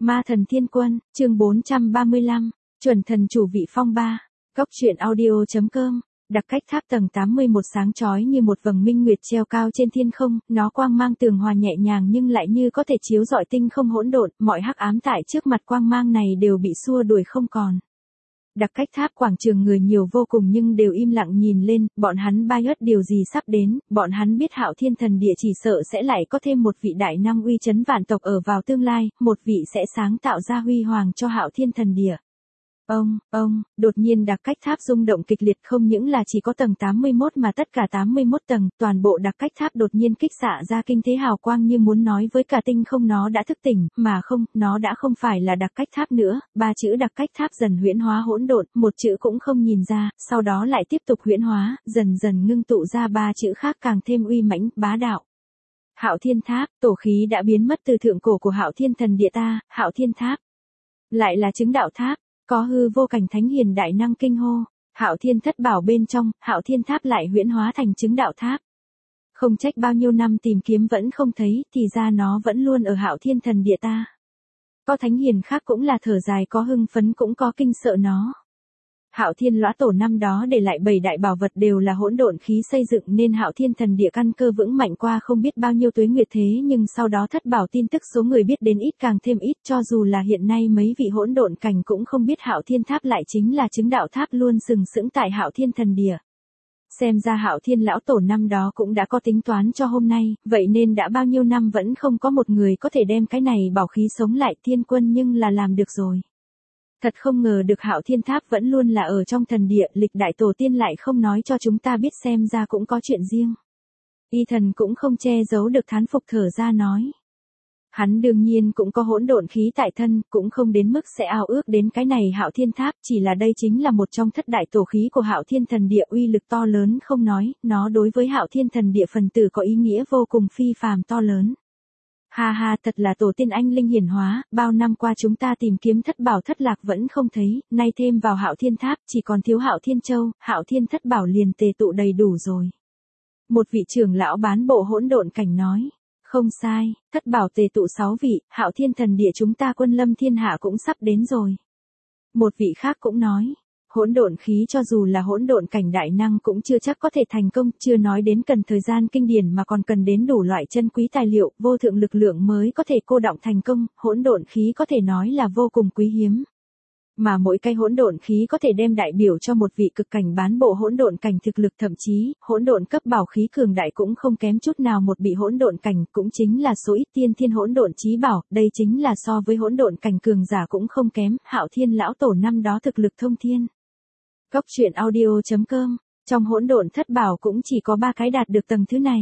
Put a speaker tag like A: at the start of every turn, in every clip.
A: Ma thần thiên quân, chương 435, chuẩn thần chủ vị phong ba. Góc truyện audio.com. Đặc cách tháp tầng 81 sáng chói như một vầng minh nguyệt treo cao trên thiên không, nó quang mang tường hòa nhẹ nhàng nhưng lại như có thể chiếu rọi tinh không hỗn độn, mọi hắc ám tại trước mặt quang mang này đều bị xua đuổi không còn. Đặc cách tháp quảng trường người nhiều vô cùng nhưng đều im lặng nhìn lên, bọn hắn bai ớt điều gì sắp đến, bọn hắn biết Hạo Thiên Thần Địa chỉ sợ sẽ lại có thêm một vị đại năng uy chấn vạn tộc ở vào tương lai, một vị sẽ sáng tạo ra huy hoàng cho Hạo Thiên Thần Địa. Đột nhiên đặc cách tháp rung động kịch liệt, không những là chỉ có tầng 81 mà tất cả 81 tầng, toàn bộ đặc cách tháp đột nhiên kích xạ ra kinh thế hào quang như muốn nói với cả tinh không nó đã thức tỉnh, mà không, nó đã không phải là đặc cách tháp nữa, ba chữ đặc cách tháp dần huyễn hóa hỗn độn, một chữ cũng không nhìn ra, sau đó lại tiếp tục huyễn hóa, dần dần ngưng tụ ra ba chữ khác càng thêm uy mãnh, bá đạo. Hạo Thiên Tháp, tổ khí đã biến mất từ thượng cổ của Hạo Thiên Thần Địa ta, Hạo Thiên Tháp. Lại là chứng đạo tháp. Có hư vô cảnh thánh hiền đại năng kinh hô, Hạo Thiên Thất Bảo bên trong, Hạo Thiên Tháp lại huyễn hóa thành chứng đạo tháp. Không trách bao nhiêu năm tìm kiếm vẫn không thấy, thì ra nó vẫn luôn ở Hạo Thiên Thần Địa ta. Có thánh hiền khác cũng là thở dài, có hưng phấn cũng có kinh sợ nó. Hạo Thiên Lõa Tổ năm đó để lại 7 đại bảo vật đều là hỗn độn khí xây dựng nên Hạo Thiên Thần Địa căn cơ vững mạnh qua không biết bao nhiêu tuế nguyệt, thế nhưng sau đó thất bảo tin tức số người biết đến ít càng thêm ít, cho dù là hiện nay mấy vị hỗn độn cảnh cũng không biết Hạo Thiên Tháp lại chính là chứng đạo tháp luôn sừng sững tại Hạo Thiên Thần Địa. Xem ra Hạo Thiên Lão Tổ năm đó cũng đã có tính toán cho hôm nay, vậy nên đã bao nhiêu năm vẫn không có một người có thể đem cái này bảo khí sống lại. Thiên quân nhưng là làm được rồi. Thật không ngờ được Hạo Thiên Tháp vẫn luôn là ở trong thần địa, lịch đại tổ tiên lại không nói cho chúng ta biết, xem ra cũng có chuyện riêng. Y Thần cũng không che giấu được thán phục, thở ra nói. Hắn đương nhiên cũng có hỗn độn khí tại thân, cũng không đến mức sẽ ao ước đến cái này Hạo Thiên Tháp, chỉ là đây chính là một trong thất đại tổ khí của Hạo Thiên Thần Địa, uy lực to lớn không nói, nó đối với Hạo Thiên Thần Địa phần tử có ý nghĩa vô cùng phi phàm to lớn. Ha ha, thật là tổ tiên anh linh hiển hóa, bao năm qua chúng ta tìm kiếm thất bảo thất lạc vẫn không thấy, nay thêm vào Hạo Thiên Tháp, chỉ còn thiếu Hạo Thiên Châu, Hạo Thiên thất bảo liền tề tụ đầy đủ rồi. Một vị trưởng lão bán bộ hỗn độn cảnh nói, không sai, thất bảo tề tụ 6 vị, Hạo Thiên Thần Địa chúng ta quân lâm thiên hạ cũng sắp đến rồi. Một vị khác cũng nói, hỗn độn khí cho dù là hỗn độn cảnh đại năng cũng chưa chắc có thể thành công, chưa nói đến cần thời gian kinh điển mà còn cần đến đủ loại chân quý tài liệu, vô thượng lực lượng mới có thể cô đọng thành công, hỗn độn khí có thể nói là vô cùng quý hiếm. Mà mỗi cái hỗn độn khí có thể đem đại biểu cho một vị cực cảnh bán bộ hỗn độn cảnh thực lực, thậm chí, hỗn độn cấp bảo khí cường đại cũng không kém chút nào một vị hỗn độn cảnh, cũng chính là số ít tiên thiên hỗn độn chí bảo, đây chính là so với hỗn độn cảnh cường giả cũng không kém, Hạo Thiên Lão Tổ năm đó thực lực thông thiên. Góc truyện audio.com, trong hỗn độn thất bảo cũng chỉ có 3 cái đạt được tầng thứ này.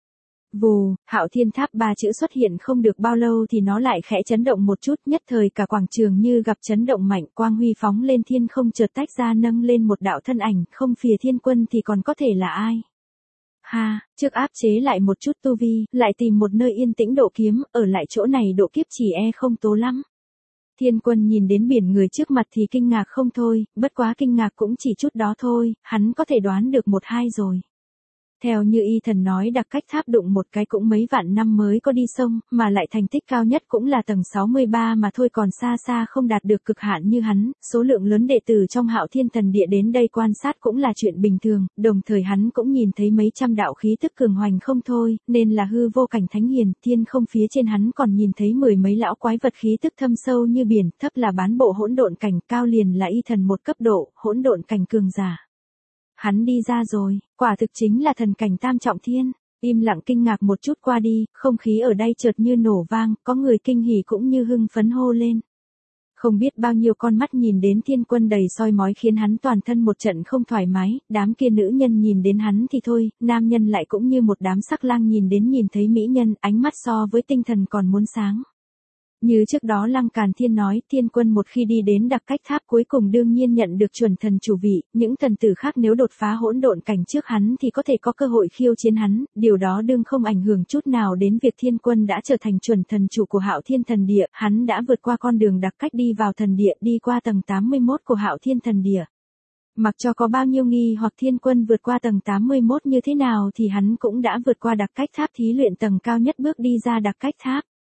A: Vù, Hạo Thiên Tháp 3 chữ xuất hiện không được bao lâu thì nó lại khẽ chấn động một chút, nhất thời cả quảng trường như gặp chấn động mạnh, quang huy phóng lên thiên không, chợt tách ra nâng lên một đạo thân ảnh, không phìa thiên quân thì còn có thể là ai. Ha, trước áp chế lại một chút tu vi, lại tìm một nơi yên tĩnh độ kiếm, ở lại chỗ này độ kiếp chỉ không tố lắm. Thiên quân nhìn đến biển người trước mặt thì kinh ngạc không thôi, bất quá kinh ngạc cũng chỉ chút đó thôi, hắn có thể đoán được 1-2 rồi. Theo như Y Thần nói, đặc cách tháp đụng một cái cũng mấy vạn năm mới có đi sông, mà lại thành tích cao nhất cũng là tầng 63 mà thôi, còn xa xa không đạt được cực hạn như hắn, số lượng lớn đệ tử trong Hạo Thiên Thần Địa đến đây quan sát cũng là chuyện bình thường, đồng thời hắn cũng nhìn thấy mấy trăm đạo khí tức cường hoành không thôi, nên là hư vô cảnh thánh hiền, thiên không phía trên hắn còn nhìn thấy 10 mấy lão quái vật khí tức thâm sâu như biển, thấp là bán bộ hỗn độn cảnh, cao liền là Y Thần một cấp độ, hỗn độn cảnh cường giả. Hắn đi ra rồi, quả thực chính là thần cảnh tam trọng thiên. Im lặng kinh ngạc một chút qua đi, không khí ở đây chợt như nổ vang, có người kinh hỉ cũng như hưng phấn hô lên. Không biết bao nhiêu con mắt nhìn đến thiên quân đầy soi mói khiến hắn toàn thân một trận không thoải mái, đám kia nữ nhân nhìn đến hắn thì thôi, nam nhân lại cũng như một đám sắc lang nhìn thấy mỹ nhân, ánh mắt so với tinh thần còn muốn sáng. Như trước đó Lăng Càn Thiên nói, thiên quân một khi đi đến đặc cách tháp cuối cùng đương nhiên nhận được chuẩn thần chủ vị, những thần tử khác nếu đột phá hỗn độn cảnh trước hắn thì có thể có cơ hội khiêu chiến hắn, điều đó đương không ảnh hưởng chút nào đến việc thiên quân đã trở thành chuẩn thần chủ của Hạo Thiên Thần Địa, hắn đã vượt qua con đường đặc cách đi vào thần địa, đi qua tầng 81 của Hạo Thiên Thần Địa. Mặc cho có bao nhiêu nghi hoặc thiên quân vượt qua tầng 81 như thế nào thì hắn cũng đã vượt qua đặc cách tháp thí luyện tầng cao nhất, bước đi ra đặc cách tháp.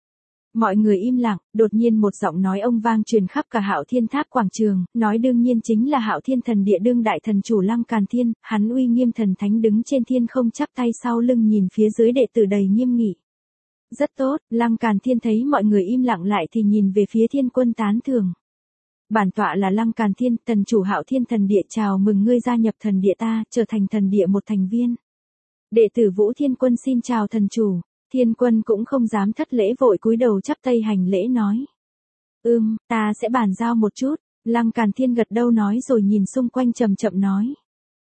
A: Mọi người im lặng, đột nhiên một giọng nói ông vang truyền khắp cả Hạo Thiên Tháp quảng trường, nói đương nhiên chính là Hạo Thiên Thần Địa đương đại thần chủ Lăng Càn Thiên, hắn uy nghiêm thần thánh đứng trên thiên không chắp tay sau lưng nhìn phía dưới đệ tử đầy nghiêm nghị. Rất tốt, Lăng Càn Thiên thấy mọi người im lặng lại thì nhìn về phía Thiên Quân tán thưởng. Bản tọa là Lăng Càn Thiên, thần chủ Hạo Thiên Thần Địa, chào mừng ngươi gia nhập thần địa ta, trở thành thần địa một thành viên. Đệ tử Vũ Thiên Quân xin chào thần chủ. Thiên Quân cũng không dám thất lễ, vội cúi đầu chắp tay hành lễ nói. Ta sẽ bàn giao một chút. Lăng Càn Thiên gật đầu nói rồi nhìn xung quanh chậm chậm nói.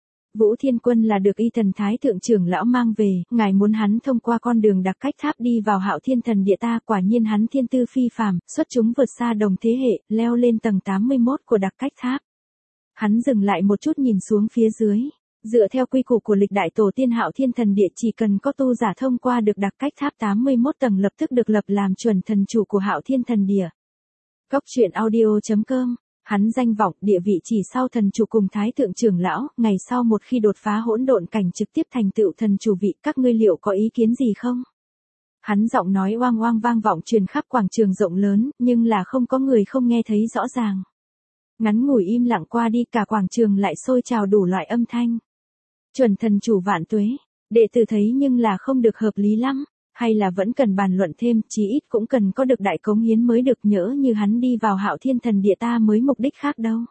A: Vũ Thiên Quân là được Y Thần Thái Thượng trưởng lão mang về, ngài muốn hắn thông qua con đường đặc cách tháp đi vào Hạo Thiên Thần Địa ta, quả nhiên hắn thiên tư phi phàm, xuất chúng vượt xa đồng thế hệ, leo lên tầng 81 của đặc cách tháp. Hắn dừng lại một chút nhìn xuống phía dưới. Dựa theo quy củ của lịch đại tổ tiên Hạo Thiên Thần Địa, chỉ cần có tu giả thông qua được đặc cách tháp 81 tầng lập tức được lập làm chuẩn thần chủ của Hạo Thiên Thần Địa. Cốc truyện audio.com. Hắn danh vọng địa vị chỉ sau thần chủ cùng Thái Thượng trưởng lão, ngày sau một khi đột phá hỗn độn cảnh trực tiếp thành tựu thần chủ vị, các ngươi liệu có ý kiến gì không? Hắn giọng nói oang oang vang vọng truyền khắp quảng trường rộng lớn, nhưng là không có người không nghe thấy rõ ràng. Ngắn ngủi im lặng qua đi, cả quảng trường lại sôi trào đủ loại âm thanh. Chuẩn thần chủ vạn tuế, đệ tử thấy nhưng là không được hợp lý lắm, hay là vẫn cần bàn luận thêm, chí ít cũng cần có được đại cống hiến mới được, nhỡ như hắn đi vào Hạo Thiên Thần Địa ta mới mục đích khác đâu.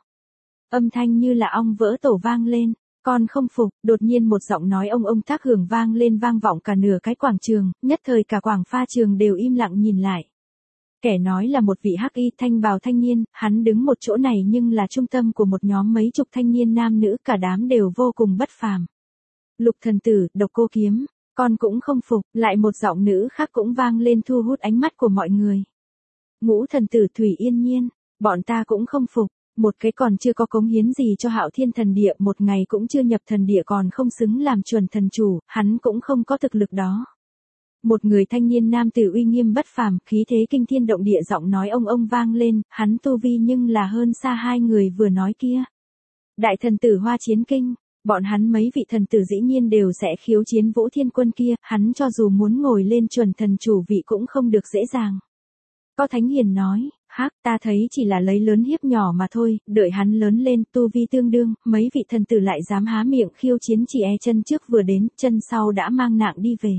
A: Âm thanh như là ong vỡ tổ vang lên, con không phục, đột nhiên một giọng nói ông thác hưởng vang lên vang vọng cả nửa cái quảng trường, nhất thời cả quảng pha trường đều im lặng nhìn lại. Kẻ nói là một vị hắc y thanh bào thanh niên, hắn đứng một chỗ này nhưng là trung tâm của một nhóm mấy chục thanh niên nam nữ, cả đám đều vô cùng bất phàm. Lục thần tử, Độc Cô Kiếm, con cũng không phục, lại một giọng nữ khác cũng vang lên thu hút ánh mắt của mọi người. Ngũ thần tử Thủy Yên Nhiên, bọn ta cũng không phục, một cái còn chưa có cống hiến gì cho Hạo Thiên Thần Địa, một ngày cũng chưa nhập thần địa còn không xứng làm chuẩn thần chủ, hắn cũng không có thực lực đó. Một người thanh niên nam tử uy nghiêm bất phàm, khí thế kinh thiên động địa, giọng nói ông vang lên, hắn tu vi nhưng là hơn xa hai người vừa nói kia. Đại thần tử Hoa Chiến Kinh, bọn hắn mấy vị thần tử dĩ nhiên đều sẽ khiếu chiến Vũ Thiên Quân kia, hắn cho dù muốn ngồi lên chuẩn thần chủ vị cũng không được dễ dàng. Có thánh hiền nói, ta thấy chỉ là lấy lớn hiếp nhỏ mà thôi, đợi hắn lớn lên tu vi tương đương, mấy vị thần tử lại dám há miệng khiêu chiến, chỉ e chân trước vừa đến, chân sau đã mang nạng đi về.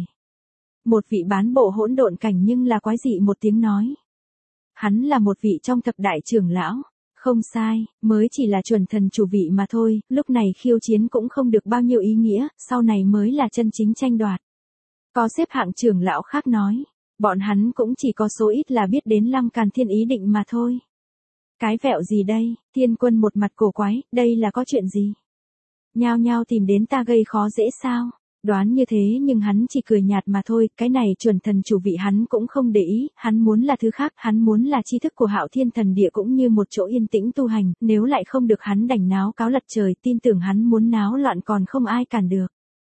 A: Một vị bán bộ hỗn độn cảnh nhưng là quái dị một tiếng nói. Hắn là một vị trong thập đại trưởng lão. Không sai, mới chỉ là chuẩn thần chủ vị mà thôi, lúc này khiêu chiến cũng không được bao nhiêu ý nghĩa, sau này mới là chân chính tranh đoạt. Có xếp hạng trưởng lão khác nói, bọn hắn cũng chỉ có số ít là biết đến Lăng Càn Thiên ý định mà thôi. Cái vẹo gì đây? Thiên Quân một mặt cổ quái, đây là có chuyện gì? Nhao nhao tìm đến ta gây khó dễ sao? Đoán như thế nhưng hắn chỉ cười nhạt mà thôi, cái này chuẩn thần chủ vị hắn cũng không để ý, hắn muốn là thứ khác, hắn muốn là tri thức của Hạo Thiên Thần Địa cũng như một chỗ yên tĩnh tu hành, nếu lại không được hắn đành náo cáo lật trời, tin tưởng hắn muốn náo loạn còn không ai cản được.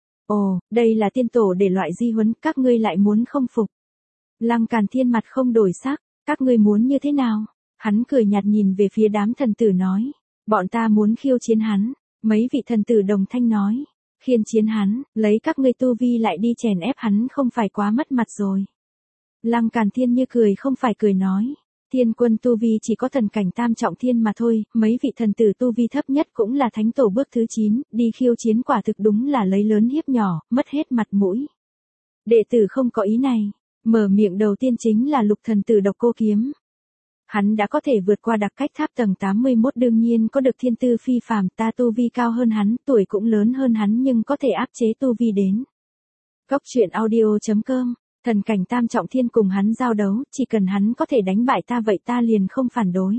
A: Ồ, đây là tiên tổ để loại di huấn, các ngươi lại muốn không phục. Lăng Càn Thiên mặt không đổi sắc, các ngươi muốn như thế nào? Hắn cười nhạt nhìn về phía đám thần tử nói, bọn ta muốn khiêu chiến hắn, mấy vị thần tử đồng thanh nói. Khiên chiến hắn, lấy các ngươi tu vi lại đi chèn ép hắn không phải quá mất mặt rồi. Lăng Càn Thiên như cười không phải cười nói. Thiên Quân tu vi chỉ có thần cảnh tam trọng thiên mà thôi, mấy vị thần tử tu vi thấp nhất cũng là thánh tổ bước thứ 9, đi khiêu chiến quả thực đúng là lấy lớn hiếp nhỏ, mất hết mặt mũi. Đệ tử không có ý này, mở miệng đầu tiên chính là lục thần tử Độc Cô Kiếm. Hắn đã có thể vượt qua đặc cách tháp tầng 81, đương nhiên có được thiên tư phi phàm, ta tu vi cao hơn hắn, tuổi cũng lớn hơn hắn nhưng có thể áp chế tu vi đến. Cốc truyện audio.com, thần cảnh tam trọng thiên cùng hắn giao đấu, chỉ cần hắn có thể đánh bại ta vậy ta liền không phản đối.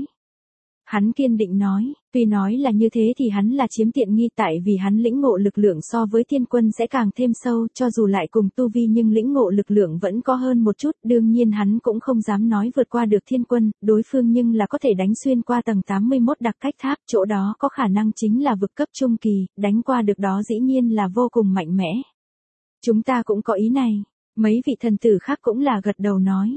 A: Hắn kiên định nói, tuy nói là như thế thì hắn là chiếm tiện nghi, tại vì hắn lĩnh ngộ lực lượng so với Thiên Quân sẽ càng thêm sâu, cho dù lại cùng tu vi nhưng lĩnh ngộ lực lượng vẫn có hơn một chút, đương nhiên hắn cũng không dám nói vượt qua được Thiên Quân, đối phương nhưng là có thể đánh xuyên qua tầng 81 đặc cách tháp, chỗ đó có khả năng chính là vực cấp trung kỳ, đánh qua được đó dĩ nhiên là vô cùng mạnh mẽ. Chúng ta cũng có ý này, mấy vị thần tử khác cũng là gật đầu nói,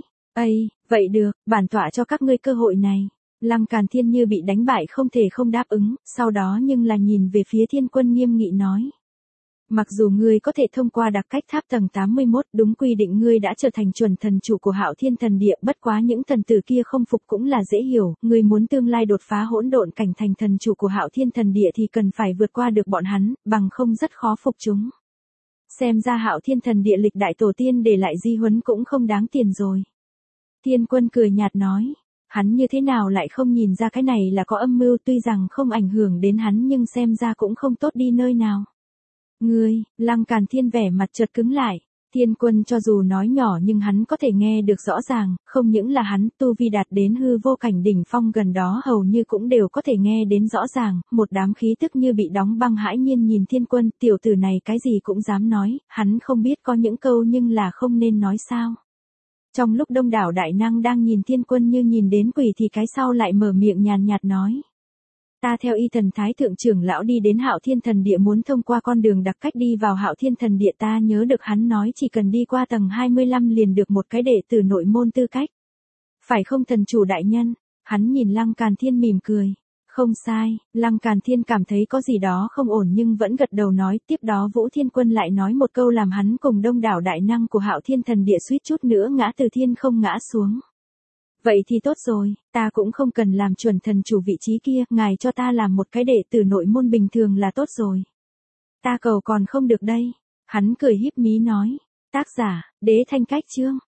A: vậy được, bản tọa cho các ngươi cơ hội này. Lăng Càn Thiên như bị đánh bại không thể không đáp ứng, sau đó nhưng là nhìn về phía Thiên Quân nghiêm nghị nói. Mặc dù ngươi có thể thông qua đặc cách tháp tầng 81, đúng quy định ngươi đã trở thành chuẩn thần chủ của Hạo Thiên Thần Địa, bất quá những thần tử kia không phục cũng là dễ hiểu, ngươi muốn tương lai đột phá hỗn độn cảnh thành thần chủ của Hạo Thiên Thần Địa thì cần phải vượt qua được bọn hắn, bằng không rất khó phục chúng. Xem ra Hạo Thiên Thần Địa lịch đại tổ tiên để lại di huấn cũng không đáng tiền rồi. Thiên Quân cười nhạt nói, hắn như thế nào lại không nhìn ra cái này là có âm mưu, tuy rằng không ảnh hưởng đến hắn nhưng xem ra cũng không tốt đi nơi nào. Ngươi, Lăng Càn Thiên vẻ mặt chợt cứng lại. Thiên Quân cho dù nói nhỏ nhưng hắn có thể nghe được rõ ràng, không những là hắn, tu vi đạt đến hư vô cảnh đỉnh phong gần đó hầu như cũng đều có thể nghe đến rõ ràng, một đám khí tức như bị đóng băng hãi nhiên nhìn Thiên Quân, tiểu tử này cái gì cũng dám nói, hắn không biết có những câu nhưng là không nên nói sao. Trong lúc đông đảo đại năng đang nhìn Thiên Quân như nhìn đến quỷ thì cái sau lại mở miệng nhàn nhạt nói. Ta theo y thần thái thượng trưởng lão đi đến Hạo Thiên Thần Địa muốn thông qua con đường đặc cách đi vào Hạo Thiên Thần Địa, ta nhớ được hắn nói chỉ cần đi qua tầng 25 liền được một cái đệ tử nội môn tư cách. Phải không thần chủ đại nhân? Hắn nhìn Lăng Càn Thiên mỉm cười. Không sai, Lăng Càn Thiên cảm thấy có gì đó không ổn nhưng vẫn gật đầu nói, tiếp đó Vũ Thiên Quân lại nói một câu làm hắn cùng đông đảo đại năng của Hạo Thiên Thần Địa suýt chút nữa ngã từ thiên không ngã xuống. Vậy thì tốt rồi, ta cũng không cần làm chuẩn thần chủ vị trí kia, ngài cho ta làm một cái đệ tử nội môn bình thường là tốt rồi. Ta cầu còn không được đây. Hắn cười híp mí nói, tác giả, Đế Thanh Cách Chương.